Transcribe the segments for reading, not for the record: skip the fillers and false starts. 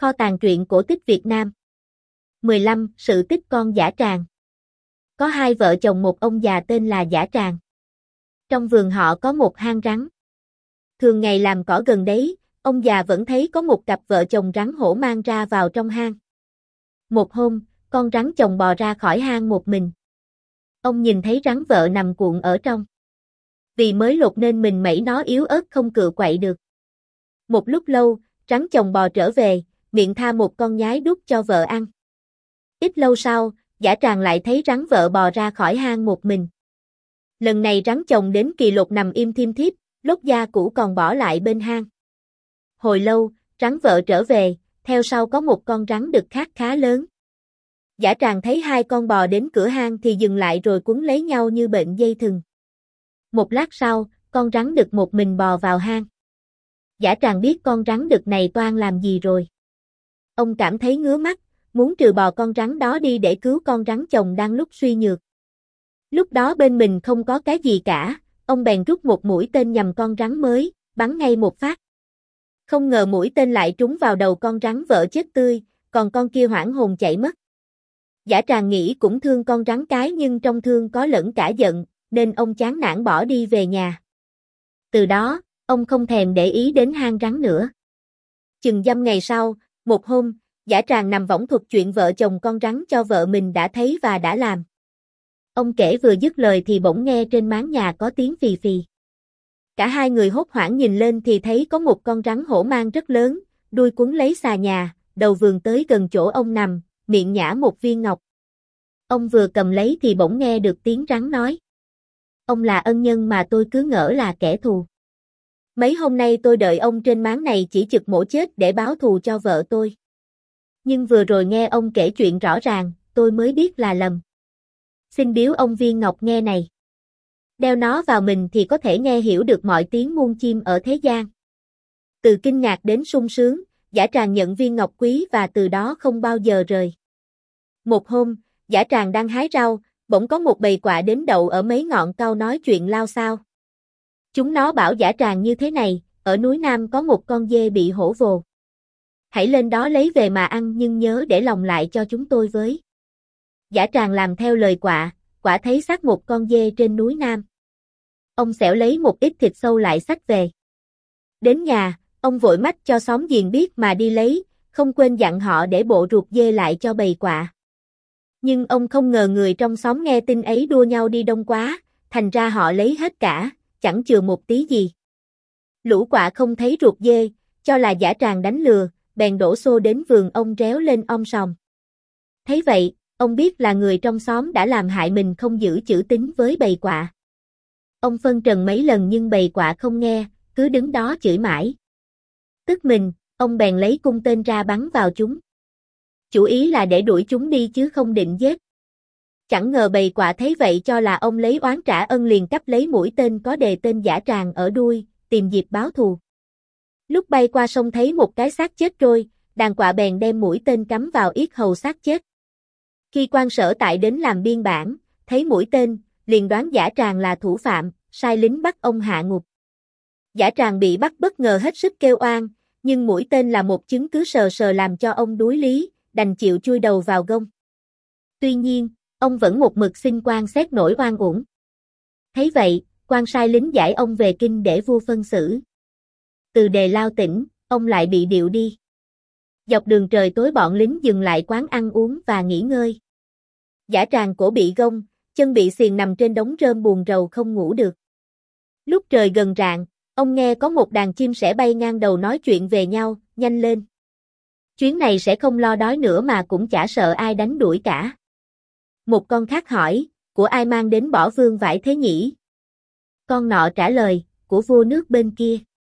Kho tàng truyện cổ tích Việt Nam. 15. Sự tích con Dã Tràng. Có hai vợ chồng một ông già tên là Dã Tràng. Trong vườn họ có một hang rắn. Thường ngày làm cỏ gần đấy, ông già vẫn thấy có một cặp vợ chồng rắn hổ mang ra vào trong hang. Một hôm, con rắn chồng bò ra khỏi hang một mình. Ông nhìn thấy rắn vợ nằm cuộn ở trong. Vì mới lột nên mình mẩy nó yếu ớt không cựa quậy được. Một lúc lâu, rắn chồng bò trở về, miệng tha một con nhái đút cho vợ ăn. Ít lâu sau, Dã Tràng lại thấy rắn vợ bò ra khỏi hang một mình. Lần này rắn chồng đến kỳ lột nằm im thiêm thiếp, lốt da cũ còn bỏ lại bên hang. Hồi lâu, rắn vợ trở về, theo sau có một con rắn đực khác khá lớn. Dã Tràng thấy hai con bò đến cửa hang thì dừng lại rồi quấn lấy nhau như bệnh dây thừng. Một lát sau, con rắn đực một mình bò vào hang. Dã Tràng biết con rắn đực này toan làm gì rồi. Ông cảm thấy ngứa mắt, muốn trừ bỏ con rắn đó đi để cứu con rắn chồng đang lúc suy nhược. Lúc đó bên mình không có cái gì cả, ông bèn rút một mũi tên nhằm con rắn mới, bắn ngay một phát. Không ngờ mũi tên lại trúng vào đầu con rắn vợ chết tươi, còn con kia hoảng hồn chạy mất. Dã Tràng nghĩ cũng thương con rắn cái nhưng trong thương có lẫn cả giận, nên ông chán nản bỏ đi về nhà. Từ đó, ông không thèm để ý đến hang rắn nữa. Chừng dăm ngày sau, một hôm, Dã Tràng nằm võng thuật chuyện vợ chồng con rắn cho vợ mình đã thấy và đã làm. Ông kể vừa dứt lời thì bỗng nghe trên máng nhà có tiếng phì phì. Cả hai người hốt hoảng nhìn lên thì thấy có một con rắn hổ mang rất lớn, đuôi quấn lấy xà nhà, đầu vươn tới gần chỗ ông nằm, miệng nhả một viên ngọc. Ông vừa cầm lấy thì bỗng nghe được tiếng rắn nói. Ông là ân nhân mà tôi cứ ngỡ là kẻ thù. Mấy hôm nay tôi đợi ông trên máng này chỉ chực mổ chết để báo thù cho vợ tôi. Nhưng vừa rồi nghe ông kể chuyện rõ ràng, tôi mới biết là lầm. Xin biếu ông viên ngọc nghe này. Đeo nó vào mình thì có thể nghe hiểu được mọi tiếng muôn chim ở thế gian. Từ kinh ngạc đến sung sướng, Dã Tràng nhận viên ngọc quý và từ đó không bao giờ rời. Một hôm, Dã Tràng đang hái rau, bỗng có một bầy quạ đến đậu ở mấy ngọn cau nói chuyện lao xao. Chúng nó bảo Dã Tràng như thế này, ở núi Nam có một con dê bị hổ vồ. Hãy lên đó lấy về mà ăn nhưng nhớ để lòng lại cho chúng tôi với. Dã Tràng làm theo lời quạ, quả thấy xác một con dê trên núi Nam. Ông xẻo lấy một ít thịt sâu lại xách về. Đến nhà, ông vội mách cho xóm giềng biết mà đi lấy, không quên dặn họ để bộ ruột dê lại cho bầy quạ. Nhưng ông không ngờ người trong xóm nghe tin ấy đua nhau đi đông quá, thành ra họ lấy hết cả, chẳng chừa một tí gì. Lũ quạ không thấy ruột dê, cho là Dã Tràng đánh lừa, bèn đổ xô đến vườn ông réo lên om sòm. Thấy vậy, ông biết là người trong xóm đã làm hại mình không giữ chữ tín với bầy quạ. Ông phân trần mấy lần nhưng bầy quạ không nghe, cứ đứng đó chửi mãi. Tức mình, ông bèn lấy cung tên ra bắn vào chúng. Chủ ý là để đuổi chúng đi chứ không định giết. Chẳng ngờ bầy quạ thấy vậy cho là ông lấy oán trả ân liền cắp lấy mũi tên có đề tên Dã Tràng ở đuôi, tìm dịp báo thù. Lúc bay qua sông thấy một cái xác chết trôi, đàn quạ bèn đem mũi tên cắm vào yết hầu xác chết. Khi quan sở tại đến làm biên bản, thấy mũi tên, liền đoán Dã Tràng là thủ phạm, sai lính bắt ông hạ ngục. Dã Tràng bị bắt bất ngờ hết sức kêu oan, nhưng mũi tên là một chứng cứ sờ sờ làm cho ông đuối lý, đành chịu chui đầu vào gông. Tuy nhiên, ông vẫn một mực xin quan xét nổi oan uổng. Thấy vậy, quan sai lính giải ông về kinh để vua phân xử. Từ Đề Lao tỉnh, ông lại bị điệu đi. Dọc đường trời tối bọn lính dừng lại quán ăn uống và nghỉ ngơi. Dã Tràng cổ bị gông, chân bị xiềng nằm trên đống rơm buồn rầu không ngủ được. Lúc trời gần rạng, ông nghe có một đàn chim sẻ bay ngang đầu nói chuyện về nhau, nhanh lên. Chuyến này sẽ không lo đói nữa mà cũng chả sợ ai đánh đuổi cả. Một con khác hỏi, của ai mang đến bỏ vương vải thế nhỉ? Con nọ trả lời, của vua nước bên kia.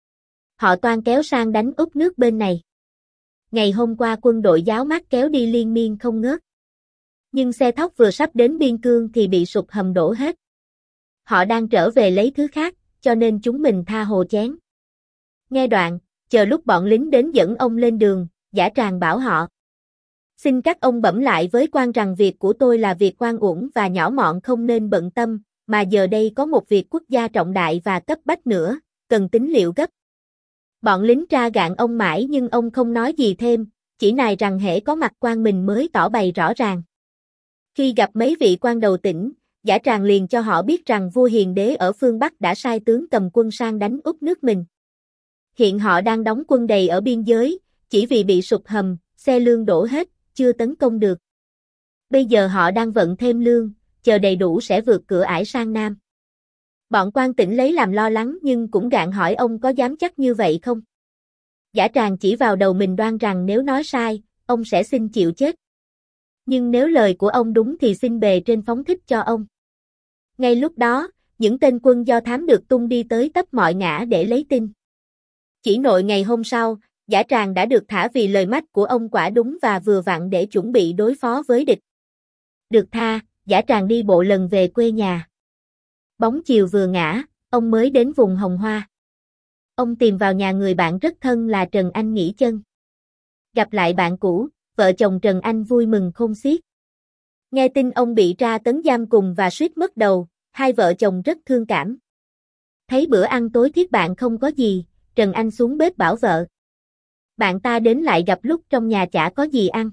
Họ toan kéo sang đánh úp nước bên này. Ngày hôm qua quân đội giáo mát kéo đi liên miên không ngớt. Nhưng xe thóc vừa sắp đến biên cương thì bị sụp hầm đổ hết. Họ đang trở về lấy thứ khác, cho nên chúng mình tha hồ chén. Nghe đoạn, chờ lúc bọn lính đến dẫn ông lên đường, Dã Tràng bảo họ. Xin các ông bẩm lại với quan rằng việc của tôi là việc oan uổng và nhỏ mọn không nên bận tâm, mà giờ đây có một việc quốc gia trọng đại và cấp bách nữa, cần tín liệu gấp. Bọn lính tra gạn ông mãi nhưng ông không nói gì thêm, chỉ nài rằng hễ có mặt quan mình mới tỏ bày rõ ràng. Khi gặp mấy vị quan đầu tỉnh, Giả Tràng liền cho họ biết rằng vua Hiền Đế ở phương Bắc đã sai tướng cầm quân sang đánh úp nước mình. Hiện họ đang đóng quân đầy ở biên giới, chỉ vì bị sụp hầm, xe lương đổ hết, chưa tấn công được. Bây giờ họ đang vận thêm lương, chờ đầy đủ sẽ vượt cửa ải sang Nam. Bọn quan tỉnh lấy làm lo lắng nhưng cũng gạn hỏi ông có dám chắc như vậy không? Giả Tràng chỉ vào đầu mình đoan rằng nếu nói sai, ông sẽ xin chịu chết. Nhưng nếu lời của ông đúng thì xin bề trên phóng thích cho ông. Ngay lúc đó, những tên quân do thám được tung đi tới tấp mọi ngã để lấy tin. Chỉ nội ngày hôm sau, Giả Tràng đã được thả vì lời mách của ông quả đúng và vừa vặn để chuẩn bị đối phó với địch. Được tha, Giả Tràng đi bộ lần về quê nhà. Bóng chiều vừa ngã, ông mới đến vùng Hồng Hoa. Ông tìm vào nhà người bạn rất thân là Trần Anh nghỉ chân. Gặp lại bạn cũ, vợ chồng Trần Anh vui mừng khôn xiết. Nghe tin ông bị tra tấn giam cùng và suýt mất đầu, hai vợ chồng rất thương cảm. Thấy bữa ăn tối thiết bạn không có gì, Trần Anh xuống bếp bảo vợ. Bạn ta đến lại gặp lúc trong nhà chả có gì ăn.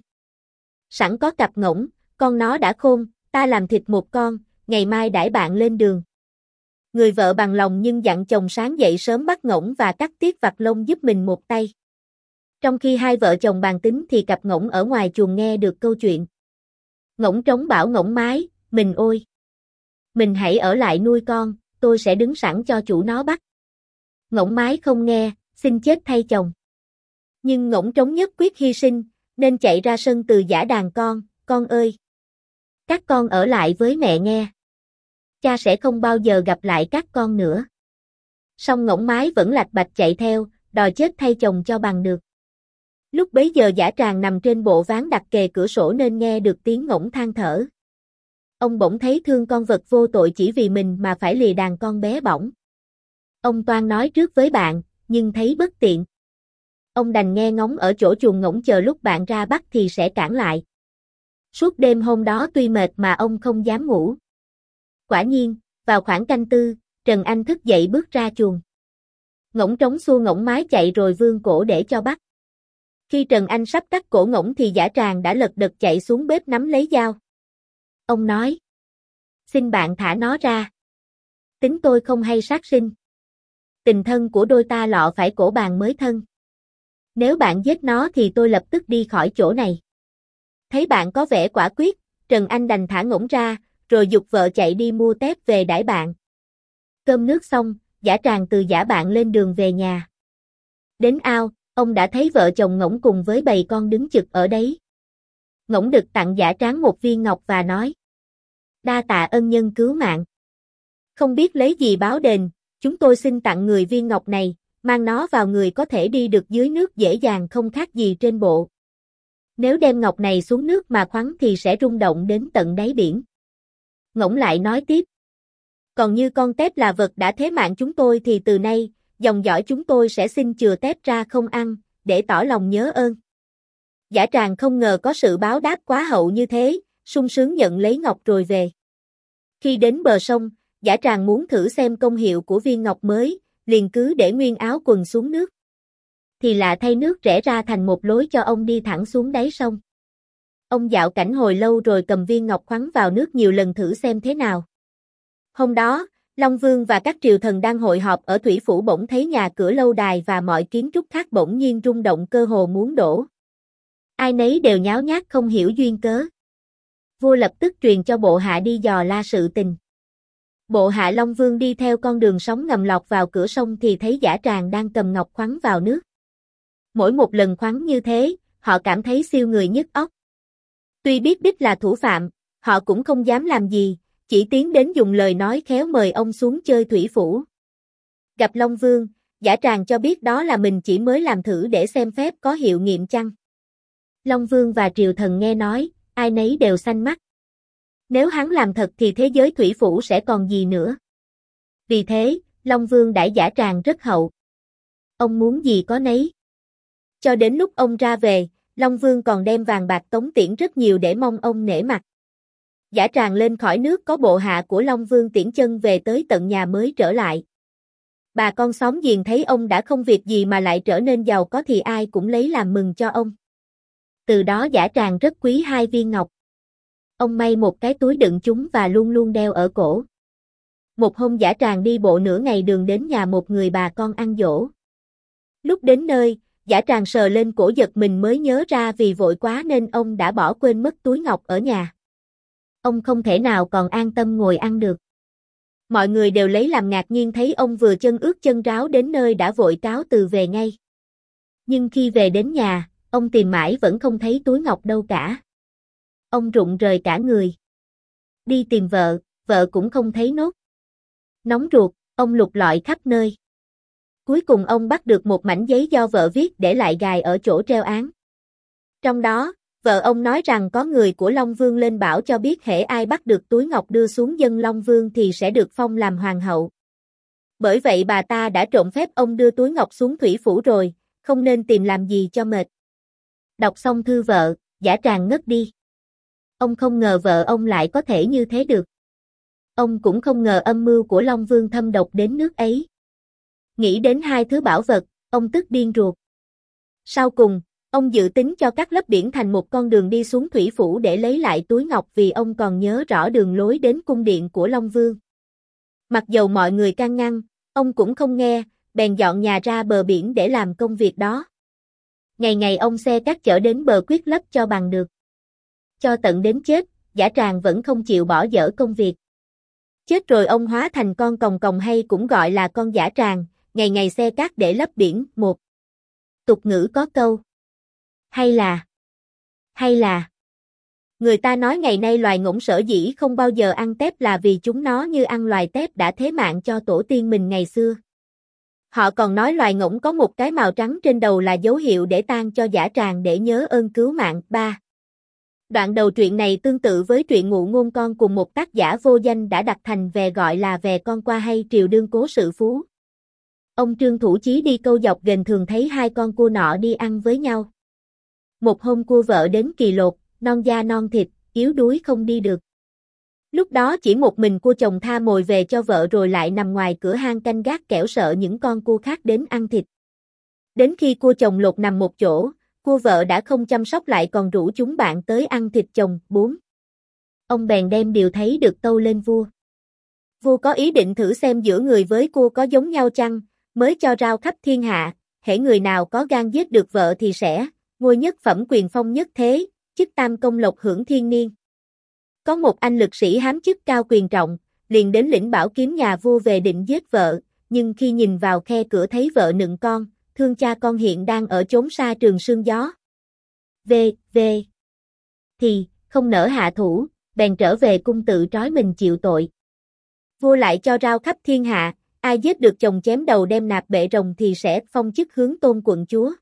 Sẵn có cặp ngỗng, con nó đã khôn, ta làm thịt một con, ngày mai đãi bạn lên đường. Người vợ bằng lòng nhưng dặn chồng sáng dậy sớm bắt ngỗng và cắt tiết vặt lông giúp mình một tay. Trong khi hai vợ chồng bàn tính thì cặp ngỗng ở ngoài chuồng nghe được câu chuyện. Ngỗng trống bảo ngỗng mái, mình ôi! Mình hãy ở lại nuôi con, tôi sẽ đứng sẵn cho chủ nó bắt. Ngỗng mái không nghe, xin chết thay chồng. Nhưng ngỗng trống nhất quyết hy sinh, nên chạy ra sân từ giã đàn con ơi! Các con ở lại với mẹ nghe. Cha sẽ không bao giờ gặp lại các con nữa. Song ngỗng mái vẫn lạch bạch chạy theo, đòi chết thay chồng cho bằng được. Lúc bấy giờ Giả Tràng nằm trên bộ ván đặt kề cửa sổ nên nghe được tiếng ngỗng than thở. Ông bỗng thấy thương con vật vô tội chỉ vì mình mà phải lìa đàn con bé bỏng. Ông toan nói trước với bạn, nhưng thấy bất tiện. Ông đành nghe ngóng ở chỗ chuồng ngỗng chờ lúc bạn ra bắt thì sẽ cản lại. Suốt đêm hôm đó tuy mệt mà ông không dám ngủ. Quả nhiên, vào khoảng canh tư, Trần Anh thức dậy bước ra chuồng. Ngỗng trống xua ngỗng mái chạy rồi vươn cổ để cho bắt. Khi Trần Anh sắp cắt cổ ngỗng thì Giả Tràng đã lật đật chạy xuống bếp nắm lấy dao. Ông nói, xin bạn thả nó ra. Tính tôi không hay sát sinh. Tình thân của đôi ta lọ phải cổ bàn mới thân. Nếu bạn giết nó thì tôi lập tức đi khỏi chỗ này. Thấy bạn có vẻ quả quyết, Trần Anh đành thả ngỗng ra, rồi giục vợ chạy đi mua tép về đãi bạn. Cơm nước xong, Giả Tràng từ giả bạn lên đường về nhà. Đến ao, ông đã thấy vợ chồng ngỗng cùng với bầy con đứng chực ở đấy. Ngỗng đực tặng Giả Tráng một viên ngọc và nói: đa tạ ân nhân cứu mạng. Không biết lấy gì báo đền, chúng tôi xin tặng người viên ngọc này, mang nó vào người có thể đi được dưới nước dễ dàng không khác gì trên bộ. Nếu đem ngọc này xuống nước mà khoắn thì sẽ rung động đến tận đáy biển. Ngỗng lại nói tiếp: còn như con tép là vật đã thế mạng chúng tôi thì từ nay, dòng dõi chúng tôi sẽ xin chừa tép ra không ăn, để tỏ lòng nhớ ơn. Giả Tràng không ngờ có sự báo đáp quá hậu như thế, sung sướng nhận lấy ngọc rồi về. Khi đến bờ sông, Giả Tràng muốn thử xem công hiệu của viên ngọc mới, liền cứ để nguyên áo quần xuống nước. Thì lạ thay nước rẽ ra thành một lối cho ông đi thẳng xuống đáy sông. Ông dạo cảnh hồi lâu rồi cầm viên ngọc khoắn vào nước nhiều lần thử xem thế nào. Hôm đó, Long Vương và các triều thần đang hội họp ở Thủy Phủ bỗng thấy nhà cửa lâu đài và mọi kiến trúc khác bỗng nhiên rung động cơ hồ muốn đổ. Ai nấy đều nháo nhác không hiểu duyên cớ. Vua lập tức truyền cho bộ hạ đi dò la sự tình. Bộ hạ Long Vương đi theo con đường sóng ngầm lọt vào cửa sông thì thấy Giả Tràng đang cầm ngọc khoắn vào nước. Mỗi một lần khoắn như thế, họ cảm thấy siêu người nhức óc. Tuy biết đích là thủ phạm, họ cũng không dám làm gì, chỉ tiến đến dùng lời nói khéo mời ông xuống chơi Thủy Phủ. Gặp Long Vương, Giả Tràng cho biết đó là mình chỉ mới làm thử để xem phép có hiệu nghiệm chăng. Long Vương và triều thần nghe nói, ai nấy đều xanh mắt. Nếu hắn làm thật thì thế giới Thủy Phủ sẽ còn gì nữa. Vì thế, Long Vương đãi Giả Tràng rất hậu. Ông muốn gì có nấy. Cho đến lúc ông ra về, Long Vương còn đem vàng bạc tống tiễn rất nhiều để mong ông nể mặt. Giả Tràng lên khỏi nước có bộ hạ của Long Vương tiễn chân về tới tận nhà mới trở lại. Bà con xóm giềng thấy ông đã không việc gì mà lại trở nên giàu có thì ai cũng lấy làm mừng cho ông. Từ đó Dã Tràng rất quý hai viên ngọc. Ông may một cái túi đựng chúng và luôn luôn đeo ở cổ. Một hôm Dã Tràng đi bộ nửa ngày đường đến nhà một người bà con ăn giỗ. Lúc đến nơi, Dã Tràng sờ lên cổ giật mình mới nhớ ra vì vội quá nên ông đã bỏ quên mất túi ngọc ở nhà. Ông không thể nào còn an tâm ngồi ăn được. Mọi người đều lấy làm ngạc nhiên thấy ông vừa chân ướt chân ráo đến nơi đã vội cáo từ về ngay. Nhưng khi về đến nhà, ông tìm mãi vẫn không thấy túi ngọc đâu cả. Ông rụng rời cả người. Đi tìm vợ, vợ cũng không thấy nốt. Nóng ruột, ông lục lọi khắp nơi. Cuối cùng ông bắt được một mảnh giấy do vợ viết để lại gài ở chỗ treo án. Trong đó, vợ ông nói rằng có người của Long Vương lên bảo cho biết hễ ai bắt được túi ngọc đưa xuống dân Long Vương thì sẽ được phong làm hoàng hậu. Bởi vậy bà ta đã trộn phép ông đưa túi ngọc xuống thủy phủ rồi, không nên tìm làm gì cho mệt. Đọc xong thư vợ, Dã Tràng ngất đi. Ông không ngờ vợ ông lại có thể như thế được. Ông cũng không ngờ âm mưu của Long Vương thâm độc đến nước ấy. Nghĩ đến hai thứ bảo vật, ông tức điên ruột. Sau cùng, ông dự tính cho cắt lấp biển thành một con đường đi xuống thủy phủ để lấy lại túi ngọc vì ông còn nhớ rõ đường lối đến cung điện của Long Vương. Mặc dầu mọi người can ngăn, ông cũng không nghe, bèn dọn nhà ra bờ biển để làm công việc đó. Ngày ngày ông xe cát chở đến bờ quyết lấp cho bằng được. Cho tận đến chết, Dã Tràng vẫn không chịu bỏ dở công việc. Chết rồi ông hóa thành con còng còng hay cũng gọi là con Dã Tràng, ngày ngày xe cát để lấp biển. Một tục ngữ có câu hay là người ta nói ngày nay loài ngỗng sở dĩ không bao giờ ăn tép là vì chúng nó như ăn loài tép đã thế mạng cho tổ tiên mình ngày xưa. Họ còn nói loài ngỗng có một cái màu trắng trên đầu là dấu hiệu để tang cho Dã Tràng để nhớ ơn cứu mạng. 3. Đoạn đầu truyện này tương tự với truyện Ngụ Ngôn Con cùng một tác giả vô danh đã đặt thành về gọi là Về Con Qua hay Triều Đương Cố Sự Phú. Ông Trương Thủ Chí đi câu dọc ghềnh thường thấy hai con cua nọ đi ăn với nhau. Một hôm cua vợ đến kỳ lột, non da non thịt, yếu đuối không đi được. Lúc đó chỉ một mình cua chồng tha mồi về cho vợ rồi lại nằm ngoài cửa hang canh gác kẻo sợ những con cua khác đến ăn thịt. Đến khi cua chồng lột nằm một chỗ, cua vợ đã không chăm sóc lại còn rủ chúng bạn tới ăn thịt chồng. 4. Ông bèn đem điều thấy được tâu lên vua. Vua có ý định thử xem giữa người với cua có giống nhau chăng, mới cho rao khắp thiên hạ, hễ người nào có gan giết được vợ thì sẽ ngôi nhất phẩm quyền phong nhất thế, chức tam công lộc hưởng thiên niên. Có một anh lực sĩ hám chức cao quyền trọng, liền đến lĩnh bảo kiếm nhà vua về định giết vợ, nhưng khi nhìn vào khe cửa thấy vợ nựng con, thương cha con hiện đang ở chốn xa trường sương gió. Thì, không nỡ hạ thủ, bèn trở về cung tự trói mình chịu tội. Vua lại cho rao khắp thiên hạ, ai giết được chồng chém đầu đem nạp bệ rồng thì sẽ phong chức hướng tôn quận chúa.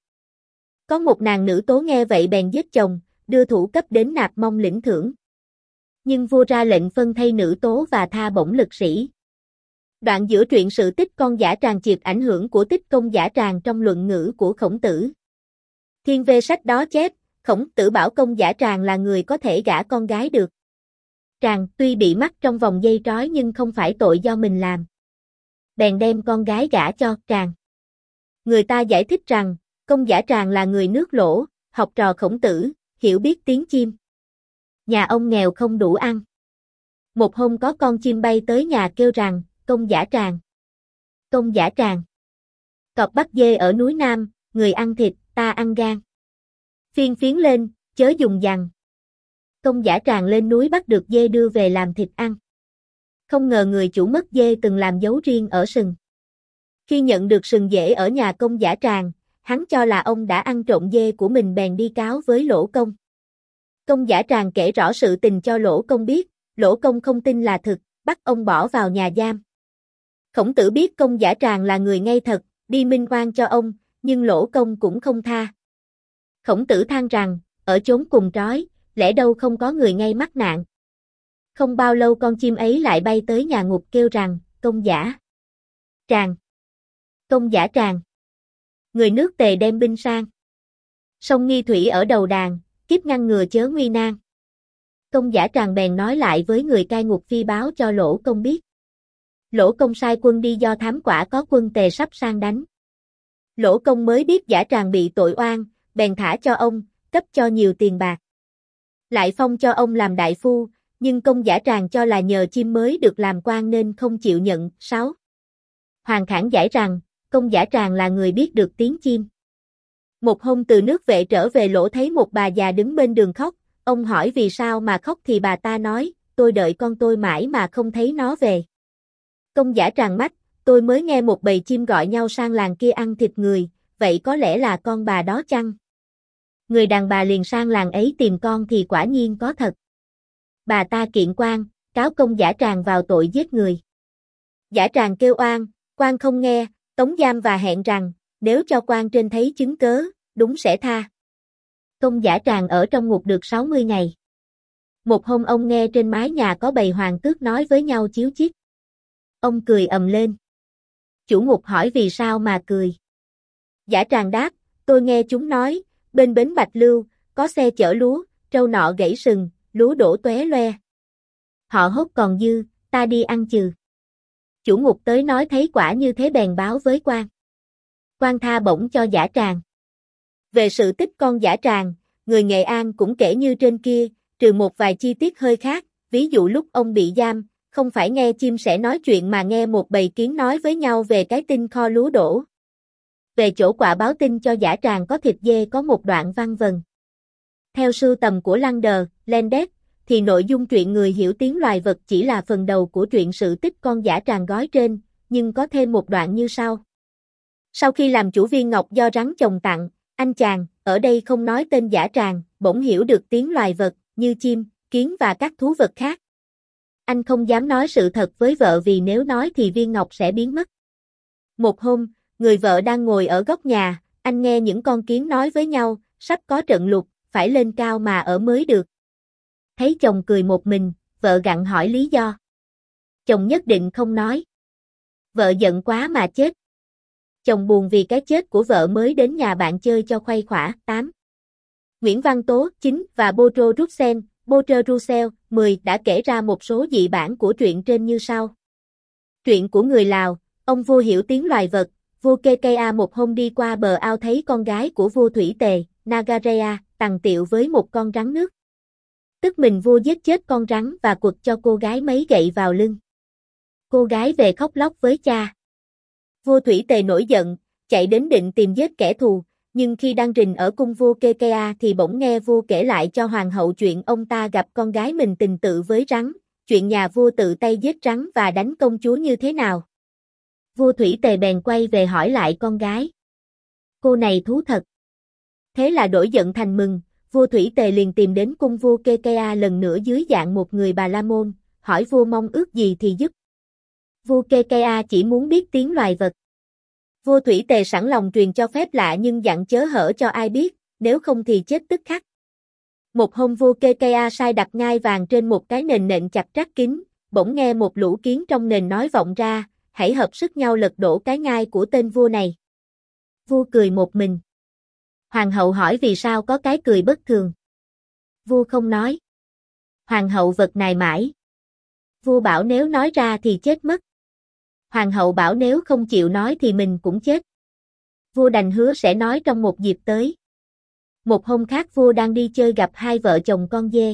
Có một nàng nữ tố nghe vậy bèn giết chồng, đưa thủ cấp đến nạp mong lĩnh thưởng. Nhưng vua ra lệnh phân thây nữ tố và tha bổng lực sĩ. Đoạn giữa truyện sự tích con Dã Tràng chịu ảnh hưởng của tích công Dã Tràng trong luận ngữ của Khổng Tử. Thiên Vê sách đó chép, Khổng Tử bảo công Dã Tràng là người có thể gả con gái được. Tràng tuy bị mắc trong vòng dây trói nhưng không phải tội do mình làm. Bèn đem con gái gả cho Tràng. Người ta giải thích rằng, công Dã Tràng là người nước Lỗ, học trò Khổng Tử, hiểu biết tiếng chim. Nhà ông nghèo không đủ ăn. Một hôm có con chim bay tới nhà kêu rằng, công Dã Tràng. Công Dã Tràng. Cọp bắt dê ở núi Nam, người ăn thịt, ta ăn gan. Phiên phiến lên, chớ dùng dằn. Công Dã Tràng lên núi bắt được dê đưa về làm thịt ăn. Không ngờ người chủ mất dê từng làm dấu riêng ở sừng. Khi nhận được sừng dễ ở nhà công Dã Tràng, hắn cho là ông đã ăn trộm dê của mình bèn đi cáo với Lỗ Công. Công Dã Tràng kể rõ sự tình cho Lỗ Công biết, Lỗ Công không tin là thực, bắt ông bỏ vào nhà giam. Khổng Tử biết công Dã Tràng là người ngay thật, đi minh oan cho ông, nhưng Lỗ Công cũng không tha. Khổng Tử than rằng, ở chốn cùng trói, lẽ đâu không có người ngay mắc nạn. Không bao lâu con chim ấy lại bay tới nhà ngục kêu rằng, công Dã Tràng. Công Dã Tràng. Người nước Tề đem binh sang. Sông Nghi Thủy ở đầu đàn, kiếp ngăn ngừa chớ nguy nan. Công Dã Tràng bèn nói lại với người cai ngục phi báo cho Lỗ Công biết. Lỗ Công sai quân đi do thám quả có quân Tề sắp sang đánh. Lỗ Công mới biết Dã Tràng bị tội oan, bèn thả cho ông, cấp cho nhiều tiền bạc. Lại phong cho ông làm đại phu, nhưng công giả Tràng cho là nhờ chim mới được làm quan nên không chịu nhận. 6. Hoàng Khảng giải rằng, công giả Tràng là người biết được tiếng chim. Một hôm từ nước Vệ trở về Lỗ thấy một bà già đứng bên đường khóc, ông hỏi vì sao mà khóc thì bà ta nói, tôi đợi con tôi mãi mà không thấy nó về. Công giả Tràng mách, tôi mới nghe một bầy chim gọi nhau sang làng kia ăn thịt người, vậy có lẽ là con bà đó chăng? Người đàn bà liền sang làng ấy tìm con thì quả nhiên có thật. Bà ta kiện quan, cáo công giả Tràng vào tội giết người. Giả Tràng kêu oan, quan không nghe, tống giam và hẹn rằng, nếu cho quan trên thấy chứng cớ, đúng sẽ tha. Công giả Tràng ở trong ngục được 60 ngày. Một hôm ông nghe trên mái nhà có bầy hoàng tước nói với nhau chíu chít. Ông cười ầm lên. Chủ ngục hỏi vì sao mà cười. Giả Tràng đáp, tôi nghe chúng nói, bên bến Bạch Lưu, có xe chở lúa, trâu nọ gãy sừng, lúa đổ tóe loe. Họ hốt còn dư, ta đi ăn chừ. Chủ ngục tới nói thấy quả như thế bèn báo với quan. Quan tha bổng cho Giả Tràng. Về sự tích con Giả Tràng, người Nghệ An cũng kể như trên kia, trừ một vài chi tiết hơi khác, ví dụ lúc ông bị giam, không phải nghe chim sẻ nói chuyện mà nghe một bầy kiến nói với nhau về cái tin kho lúa đổ. Về chỗ quạ báo tin cho Giả Tràng có thịt dê có một đoạn văn vần. Theo sưu tầm của Lander, Landes, thì nội dung truyện người hiểu tiếng loài vật chỉ là phần đầu của truyện sự tích con Giả Tràng gói trên, nhưng có thêm một đoạn như sau. Sau khi làm chủ viên ngọc do rắn chồng tặng, anh chàng, ở đây không nói tên Giả Tràng, bỗng hiểu được tiếng loài vật, như chim, kiến và các thú vật khác. Anh không dám nói sự thật với vợ vì nếu nói thì viên ngọc sẽ biến mất. Một hôm, người vợ đang ngồi ở góc nhà, anh nghe những con kiến nói với nhau, sắp có trận lụt, phải lên cao mà ở mới được. Thấy chồng cười một mình, vợ gặng hỏi lý do. Chồng nhất định không nói. Vợ giận quá mà chết. Chồng buồn vì cái chết của vợ mới đến nhà bạn chơi cho khuây khỏa. 8. Nguyễn Văn Tố 9 và Boutro Roussel 10 đã kể ra một số dị bản của truyện trên như sau. Truyện của người Lào, ông vua hiểu tiếng loài vật, vua Kekea một hôm đi qua bờ ao thấy con gái của vua Thủy Tề, Nagarea, tằng tiệu với một con rắn nước. Tức mình vua giết chết con rắn và quật cho cô gái mấy gậy vào lưng. Cô gái về khóc lóc với cha. Vua Thủy Tề nổi giận, chạy đến định tìm giết kẻ thù, nhưng khi đang rình ở cung vua Kekea thì bỗng nghe vua kể lại cho hoàng hậu chuyện ông ta gặp con gái mình tình tự với rắn, chuyện nhà vua tự tay giết rắn và đánh công chúa như thế nào. Vua Thủy Tề bèn quay về hỏi lại con gái. Cô này thú thật. Thế là đổi giận thành mừng, vua Thủy Tề liền tìm đến cung vua Kekea lần nữa dưới dạng một người Bà La Môn, hỏi vua mong ước gì thì giúp. Vua Kekea chỉ muốn biết tiếng loài vật. Vua Thủy Tề sẵn lòng truyền cho phép lạ nhưng dặn chớ hở cho ai biết, nếu không thì chết tức khắc. Một hôm vua Kekea sai đặt ngai vàng trên một cái nền nện chặt rác kín, bỗng nghe một lũ kiến trong nền nói vọng ra, hãy hợp sức nhau lật đổ cái ngai của tên vua này. Vua cười một mình. Hoàng hậu hỏi vì sao có cái cười bất thường. Vua không nói. Hoàng hậu vật nài mãi. Vua bảo nếu nói ra thì chết mất. Hoàng hậu bảo nếu không chịu nói thì mình cũng chết. Vua đành hứa sẽ nói trong một dịp tới. Một hôm khác vua đang đi chơi gặp hai vợ chồng con dê.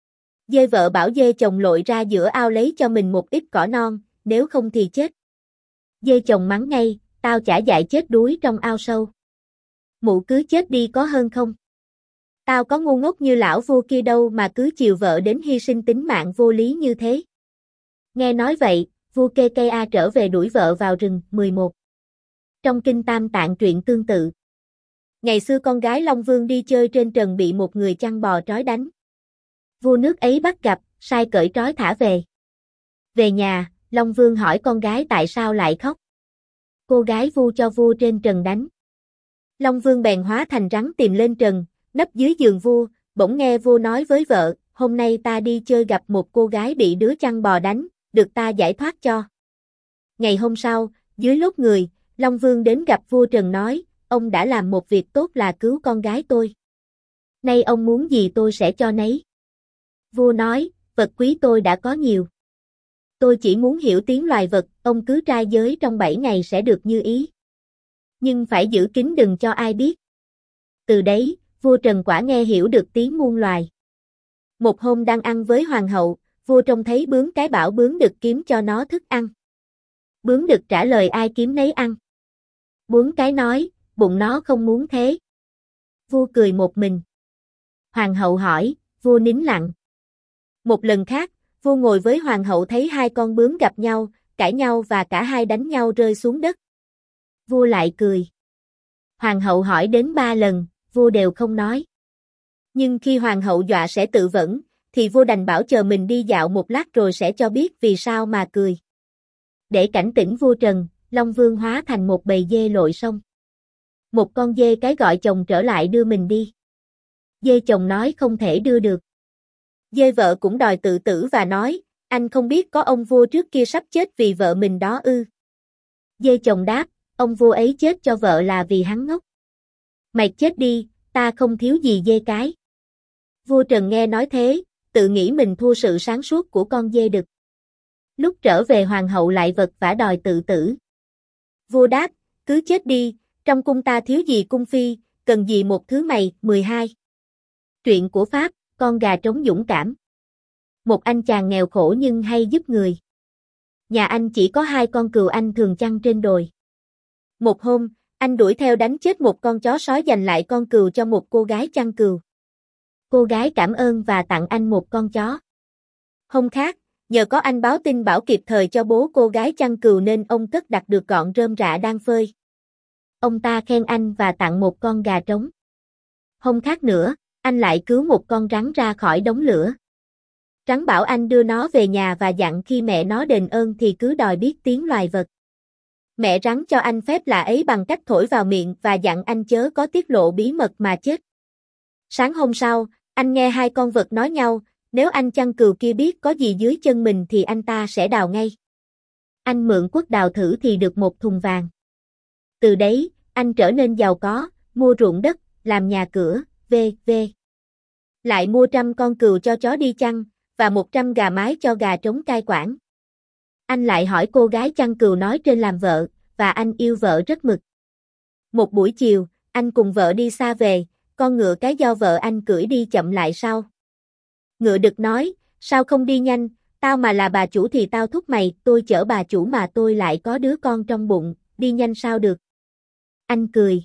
Dê vợ bảo dê chồng lội ra giữa ao lấy cho mình một ít cỏ non, nếu không thì chết. Dê chồng mắng ngay, tao chả dại chết đuối trong ao sâu. Mụ cứ chết đi có hơn không? Tao có ngu ngốc như lão vua kia đâu mà cứ chiều vợ đến hy sinh tính mạng vô lý như thế. Nghe nói vậy, vua Kekea trở về đuổi vợ vào rừng. 11. Trong kinh Tam Tạng truyện tương tự. Ngày xưa con gái Long Vương đi chơi trên trần bị một người chăn bò trói đánh. Vua nước ấy bắt gặp, sai cởi trói thả về. Về nhà, Long Vương hỏi con gái tại sao lại khóc. Cô gái vu cho vua trên trần đánh. Long Vương bèn hóa thành rắn tìm lên trần, nấp dưới giường vua, bỗng nghe vua nói với vợ, hôm nay ta đi chơi gặp một cô gái bị đứa chăn bò đánh, được ta giải thoát cho. Ngày hôm sau, dưới lốt người, Long Vương đến gặp vua Trần nói, ông đã làm một việc tốt là cứu con gái tôi. Nay ông muốn gì tôi sẽ cho nấy. Vua nói, vật quý tôi đã có nhiều. Tôi chỉ muốn hiểu tiếng loài vật, ông cứ trai giới trong 7 ngày sẽ được như ý. Nhưng phải giữ kín đừng cho ai biết. Từ đấy, vua Vua Trần quả nghe hiểu được tiếng muôn loài. Một hôm đang ăn với hoàng hậu, vua trông thấy bướm cái bảo bướm đực kiếm cho nó thức ăn. Bướm đực trả lời ai kiếm nấy ăn. Bướm cái nói, bụng nó không muốn thế. Vua cười một mình. Hoàng hậu hỏi, vua nín lặng. Một lần khác, vua ngồi với hoàng hậu thấy hai con bướm gặp nhau, cãi nhau và cả hai đánh nhau rơi xuống đất. Vua lại cười. Hoàng hậu hỏi đến 3 lần, vua đều không nói. Nhưng khi hoàng hậu dọa sẽ tự vẫn, thì vua đành bảo chờ mình đi dạo một lát rồi sẽ cho biết vì sao mà cười. Để cảnh tỉnh vua Trần, Long Vương hóa thành một bầy dê lội sông. Một con dê cái gọi chồng trở lại đưa mình đi. Dê chồng nói không thể đưa được. Dê vợ cũng đòi tự tử và nói, anh không biết có ông vua trước kia sắp chết vì vợ mình đó ư. Dê chồng đáp, ông vua ấy chết cho vợ là vì hắn ngốc. Mày chết đi, ta không thiếu gì dê cái. Vua Trần nghe nói thế, tự nghĩ mình thua sự sáng suốt của con dê đực. Lúc trở về hoàng hậu lại vật vã đòi tự tử. Vua đáp, cứ chết đi, trong cung ta thiếu gì cung phi, cần gì một thứ mày. 12. Truyện của Pháp, con gà trống dũng cảm. Một anh chàng nghèo khổ nhưng hay giúp người. Nhà anh chỉ có 2 con cừu anh thường chăn trên đồi. Một hôm, anh đuổi theo đánh chết một con chó sói giành lại con cừu cho một cô gái chăn cừu. Cô gái cảm ơn và tặng anh một con chó. Hôm khác, nhờ có anh báo tin bảo kịp thời cho bố cô gái chăn cừu nên ông cất đặt được gọn rơm rạ đang phơi. Ông ta khen anh và tặng một con gà trống. Hôm khác nữa, anh lại cứu một con rắn ra khỏi đống lửa. Rắn bảo anh đưa nó về nhà và dặn khi mẹ nó đền ơn thì cứ đòi biết tiếng loài vật. Mẹ rắn cho anh phép lạ ấy bằng cách thổi vào miệng và dặn anh chớ có tiết lộ bí mật mà chết. Sáng hôm sau, anh nghe 2 con vật nói nhau, nếu anh chăn cừu kia biết có gì dưới chân mình thì anh ta sẽ đào ngay. Anh mượn cuốc đào thử thì được một thùng vàng. Từ đấy, anh trở nên giàu có, mua ruộng đất, làm nhà cửa, v.v. Lại mua 100 con cừu cho chó đi chăn, và 100 gà mái cho gà trống cai quản. Anh lại hỏi cô gái chăn cừu nói trên làm vợ, và anh yêu vợ rất mực. Một buổi chiều, anh cùng vợ đi xa về, con ngựa cái do vợ anh cưỡi đi chậm lại sau. Ngựa đực nói, sao không đi nhanh, tao mà là bà chủ thì tao thúc mày, tôi chở bà chủ mà tôi lại có đứa con trong bụng, đi nhanh sao được. Anh cười.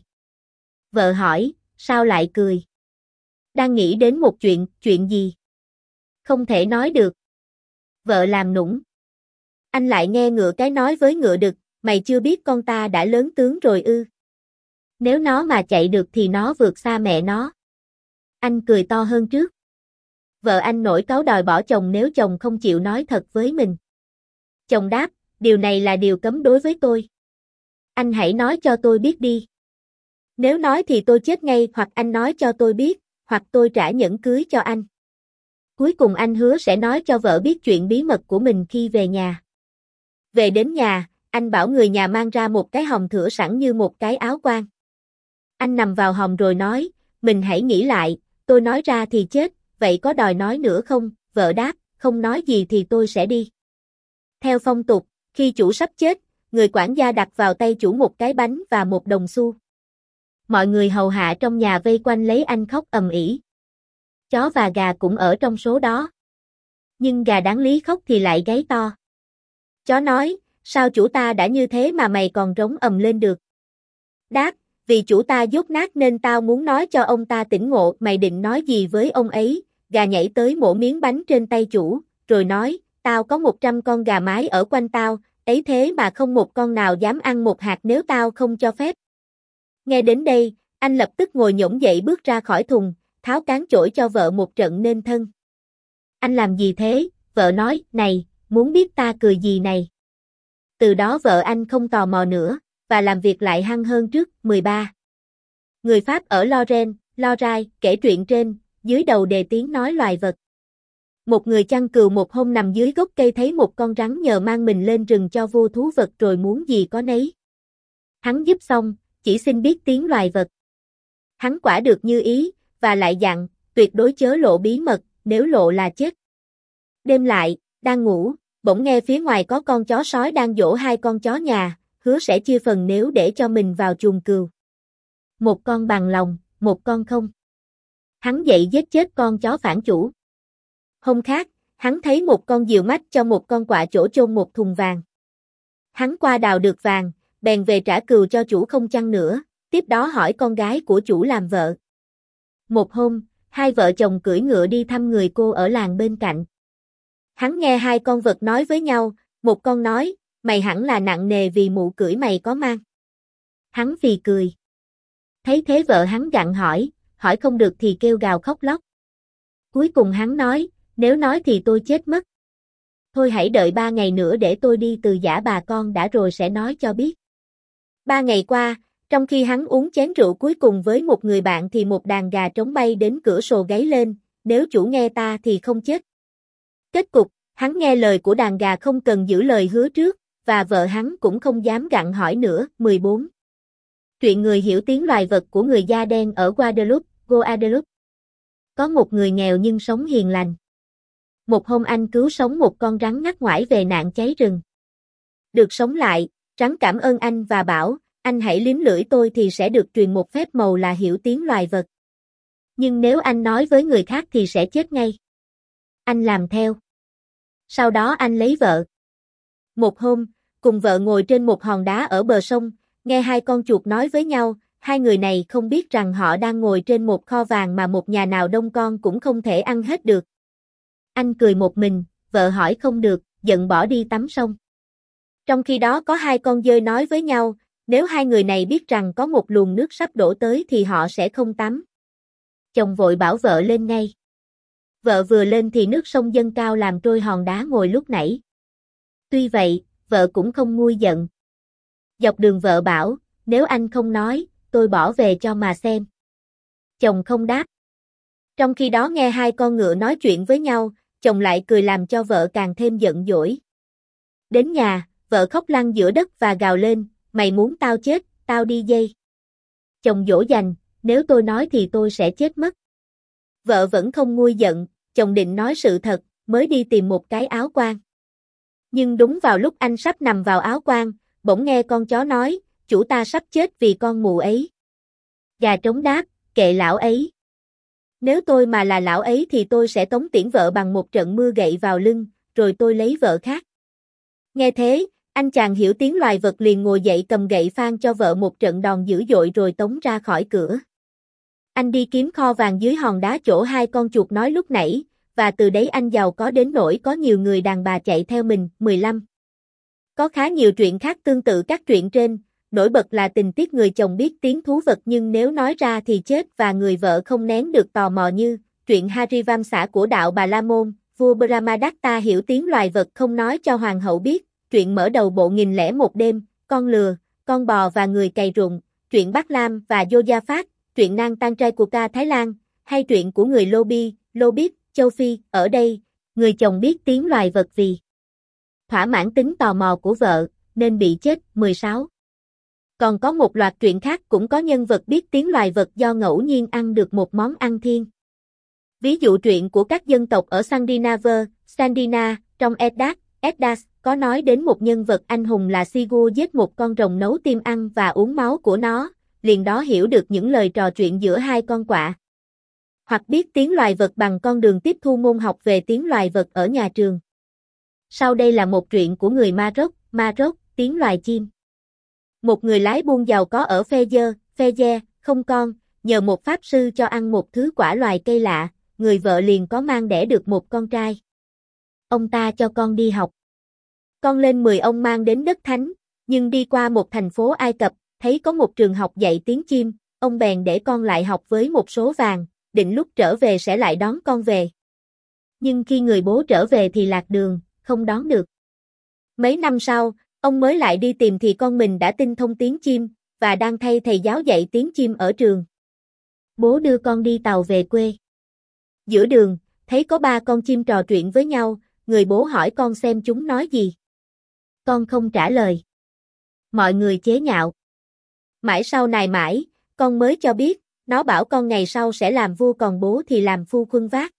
Vợ hỏi, sao lại cười? Đang nghĩ đến một chuyện gì? Không thể nói được. Vợ làm nũng. Anh lại nghe ngựa cái nói với ngựa đực, mày chưa biết con ta đã lớn tướng rồi ư? Nếu nó mà chạy được thì nó vượt xa mẹ nó. Anh cười to hơn trước. Vợ anh nổi cáu đòi bỏ chồng nếu chồng không chịu nói thật với mình. Chồng đáp, điều này là điều cấm đối với tôi. Anh hãy nói cho tôi biết đi. Nếu nói thì tôi chết ngay, hoặc anh nói cho tôi biết, hoặc tôi trả nhẫn cưới cho anh. Cuối cùng anh hứa sẽ nói cho vợ biết chuyện bí mật của mình khi về nhà. Về đến nhà, anh bảo người nhà mang ra một cái hòm thửa sẵn như một cái áo quan. Anh nằm vào hòm rồi nói, mình hãy nghĩ lại, tôi nói ra thì chết, vậy có đòi nói nữa không? Vợ đáp, không nói gì thì tôi sẽ đi. Theo phong tục, khi chủ sắp chết, người quản gia đặt vào tay chủ một cái bánh và một đồng xu. Mọi người hầu hạ trong nhà vây quanh lấy anh khóc ầm ĩ. Chó và gà cũng ở trong số đó. Nhưng gà đáng lý khóc thì lại gáy to. Chó nói, sao chủ ta đã như thế mà mày còn rống ầm lên được? Đáp, vì chủ ta dốt nát nên tao muốn nói cho ông ta tỉnh ngộ. Mày định nói gì với ông ấy? Gà nhảy tới mổ miếng bánh trên tay chủ, rồi nói, tao có 100 con gà mái ở quanh tao, ấy thế mà không một con nào dám ăn một hạt nếu tao không cho phép. Nghe đến đây, anh lập tức ngồi nhổm dậy bước ra khỏi thùng, tháo cán chổi cho vợ một trận nên thân. Anh làm gì thế? Vợ nói, này, muốn biết ta cười gì này? Từ đó vợ anh không tò mò nữa, và làm việc lại hăng hơn trước. 13. Người Pháp ở Lorraine, Lorraine, kể truyện trên, dưới đầu đề tiếng nói loài vật. Một người chăn cừu một hôm nằm dưới gốc cây thấy một con rắn nhờ mang mình lên rừng cho vô thú vật rồi muốn gì có nấy. Hắn giúp xong, chỉ xin biết tiếng loài vật. Hắn quả được như ý, và lại dặn, tuyệt đối chớ lộ bí mật, nếu lộ là chết. Đêm lại, đang ngủ, bỗng nghe phía ngoài có con chó sói đang dỗ 2 con chó nhà, hứa sẽ chia phần nếu để cho mình vào chuồng cừu. Một con bằng lòng, một con không. Hắn dậy giết chết con chó phản chủ. Hôm khác, hắn thấy một con diều mách cho một con quạ chỗ chôn một thùng vàng. Hắn qua đào được vàng, bèn về trả cừu cho chủ không chăng nữa, tiếp đó hỏi con gái của chủ làm vợ. Một hôm, hai vợ chồng cưỡi ngựa đi thăm người cô ở làng bên cạnh. Hắn nghe hai con vật nói với nhau, một con nói, mày hẳn là nặng nề vì mụ cưỡi mày có mang. Hắn phì cười. Thấy thế vợ hắn gặng hỏi không được thì kêu gào khóc lóc. Cuối cùng hắn nói, nếu nói thì tôi chết mất. Thôi hãy đợi 3 ngày nữa để tôi đi từ giã bà con đã rồi sẽ nói cho biết. 3 ngày qua, trong khi hắn uống chén rượu cuối cùng với một người bạn thì một đàn gà trống bay đến cửa sổ gáy lên, nếu chủ nghe ta thì không chết. Kết cục, hắn nghe lời của đàn gà không cần giữ lời hứa trước, và vợ hắn cũng không dám gặng hỏi nữa. 14. Truyện người hiểu tiếng loài vật của người da đen ở Guadeloupe. Có một người nghèo nhưng sống hiền lành. Một hôm anh cứu sống một con rắn ngắt ngoải về nạn cháy rừng. Được sống lại, rắn cảm ơn anh và bảo, anh hãy liếm lưỡi tôi thì sẽ được truyền một phép màu là hiểu tiếng loài vật. Nhưng nếu anh nói với người khác thì sẽ chết ngay. Anh làm theo. Sau đó anh lấy vợ. Một hôm, cùng vợ ngồi trên một hòn đá ở bờ sông, nghe hai con chuột nói với nhau, hai người này không biết rằng họ đang ngồi trên một kho vàng mà một nhà nào đông con cũng không thể ăn hết được. Anh cười một mình, vợ hỏi không được, giận bỏ đi tắm sông. Trong khi đó có hai con dơi nói với nhau, nếu hai người này biết rằng có một luồng nước sắp đổ tới thì họ sẽ không tắm. Chồng vội bảo vợ lên ngay. Vợ vừa lên thì nước sông dâng cao làm trôi hòn đá ngồi lúc nãy. Tuy vậy, vợ cũng không nguôi giận. Dọc đường vợ bảo, nếu anh không nói, tôi bỏ về cho mà xem. Chồng không đáp. Trong khi đó nghe hai con ngựa nói chuyện với nhau, chồng lại cười làm cho vợ càng thêm giận dỗi. Đến nhà, vợ khóc lăn giữa đất và gào lên, mày muốn tao chết, tao đi dây. Chồng dỗ dành, nếu tôi nói thì tôi sẽ chết mất. Vợ vẫn không nguôi giận, chồng định nói sự thật, mới đi tìm một cái áo quan. Nhưng đúng vào lúc anh sắp nằm vào áo quan, bỗng nghe con chó nói, chủ ta sắp chết vì con mù ấy. Gà trống đáp, kệ lão ấy. Nếu tôi mà là lão ấy thì tôi sẽ tống tiễn vợ bằng một trận mưa gậy vào lưng, rồi tôi lấy vợ khác. Nghe thế, anh chàng hiểu tiếng loài vật liền ngồi dậy cầm gậy phang cho vợ một trận đòn dữ dội rồi tống ra khỏi cửa. Anh đi kiếm kho vàng dưới hòn đá chỗ hai con chuột nói lúc nãy, và từ đấy anh giàu có đến nỗi có nhiều người đàn bà chạy theo mình. 15. Có khá nhiều truyện khác tương tự các truyện trên, nổi bật là tình tiết người chồng biết tiếng thú vật nhưng nếu nói ra thì chết và người vợ không nén được tò mò như truyện Harivam xã của đạo Bà La Môn, vua Brahmadatta hiểu tiếng loài vật không nói cho hoàng hậu biết, truyện mở đầu bộ 1001 đêm, con lừa, con bò và người cày ruộng, truyện Bắc Lam và Jojaphat, truyện Nang Tangtrai của ca Thái Lan, hay truyện của người Lobit, châu Phi. Ở đây, người chồng biết tiếng loài vật vì thỏa mãn tính tò mò của vợ, nên bị chết. 16. Còn có một loạt truyện khác cũng có nhân vật biết tiếng loài vật do ngẫu nhiên ăn được một món ăn thiên. Ví dụ truyện của các dân tộc ở Scandina, trong Eddas, có nói đến một nhân vật anh hùng là Sigurd giết một con rồng nấu tim ăn và uống máu của nó, liền đó hiểu được những lời trò chuyện giữa hai con quạ. Hoặc biết tiếng loài vật bằng con đường tiếp thu môn học về tiếng loài vật ở nhà trường. Sau đây là một truyện của người Maroc, tiếng loài chim. Một người lái buôn giàu có ở Fez, không con, nhờ một pháp sư cho ăn một thứ quả loài cây lạ, người vợ liền có mang đẻ được một con trai. Ông ta cho con đi học. Con lên 10 ông mang đến đất thánh, nhưng đi qua một thành phố Ai Cập, thấy có một trường học dạy tiếng chim, ông bèn để con lại học với một số vàng, định lúc trở về sẽ lại đón con về. Nhưng khi người bố trở về thì lạc đường, không đón được. Mấy năm sau, ông mới lại đi tìm thì con mình đã tinh thông tiếng chim, và đang thay thầy giáo dạy tiếng chim ở trường. Bố đưa con đi tàu về quê. Giữa đường, thấy có 3 con chim trò chuyện với nhau, người bố hỏi con xem chúng nói gì. Con không trả lời. Mọi người chế nhạo. Mãi sau này mãi, con mới cho biết, nó bảo con ngày sau sẽ làm vua còn bố thì làm phu khuân vác.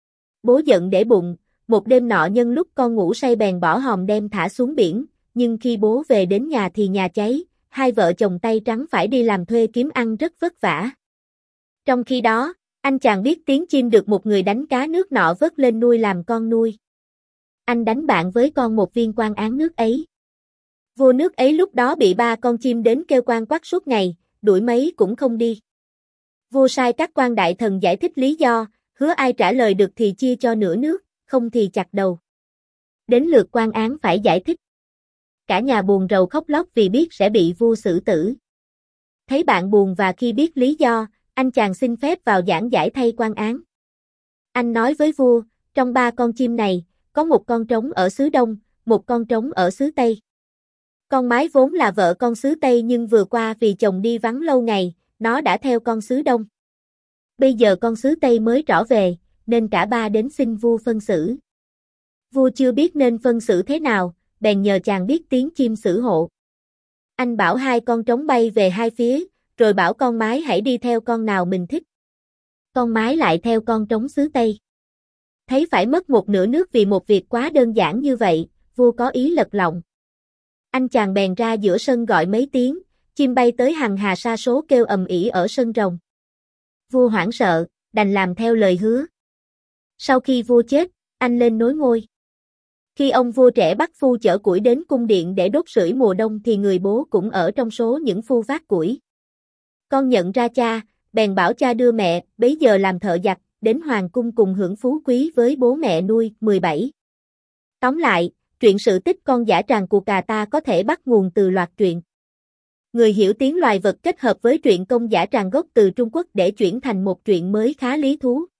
Bố giận để bụng, một đêm nọ nhân lúc con ngủ say bèn bỏ hòm đem thả xuống biển, nhưng khi bố về đến nhà thì nhà cháy, hai vợ chồng tay trắng phải đi làm thuê kiếm ăn rất vất vả. Trong khi đó, Anh chàng biết tiếng chim được một người đánh cá nước nọ vớt lên nuôi làm con nuôi. Anh đánh bạn với con một viên quan án nước ấy. Vua nước ấy lúc đó bị 3 con chim đến kêu quan quắt suốt ngày, đuổi mấy cũng không đi. Vua sai các quan đại thần giải thích lý do, hứa ai trả lời được thì chia cho nửa nước, không thì chặt đầu. Đến lượt quan án phải giải thích. Cả nhà buồn rầu khóc lóc vì biết sẽ bị vua xử tử. Thấy bạn buồn và khi biết lý do, anh chàng xin phép vào giảng giải thay quan án. Anh nói với vua, trong 3 con chim này, có một con trống ở xứ Đông, một con trống ở xứ Tây. Con mái vốn là vợ con xứ Tây nhưng vừa qua vì chồng đi vắng lâu ngày, nó đã theo con xứ Đông. Bây giờ con xứ Tây mới trở về, nên cả 3 đến xin vua phân xử. Vua chưa biết nên phân xử thế nào, bèn nhờ chàng biết tiếng chim xử hộ. Anh bảo 2 con trống bay về 2 phía, rồi bảo con mái hãy đi theo con nào mình thích. Con mái lại theo con trống xứ Tây. Thấy phải mất một nửa nước vì một việc quá đơn giản như vậy, vua có ý lật lọng. Anh chàng bèn ra giữa sân gọi mấy tiếng, chim bay tới hằng hà sa số kêu ầm ĩ ở sân rồng. Vua hoảng sợ, đành làm theo lời hứa. Sau khi vua chết, anh lên nối ngôi. Khi ông vua trẻ bắt phu chở củi đến cung điện để đốt sưởi mùa đông thì người bố cũng ở trong số những phu vác củi. Con nhận ra cha, bèn bảo cha đưa mẹ, bấy giờ làm thợ giặt, đến hoàng cung cùng hưởng phú quý với bố mẹ nuôi. 17. Tóm lại, truyện sự tích con dã tràng của cà ta có thể bắt nguồn từ loạt truyện Người hiểu tiếng loài vật kết hợp với truyện công dã tràng gốc từ Trung Quốc để chuyển thành một truyện mới khá lý thú.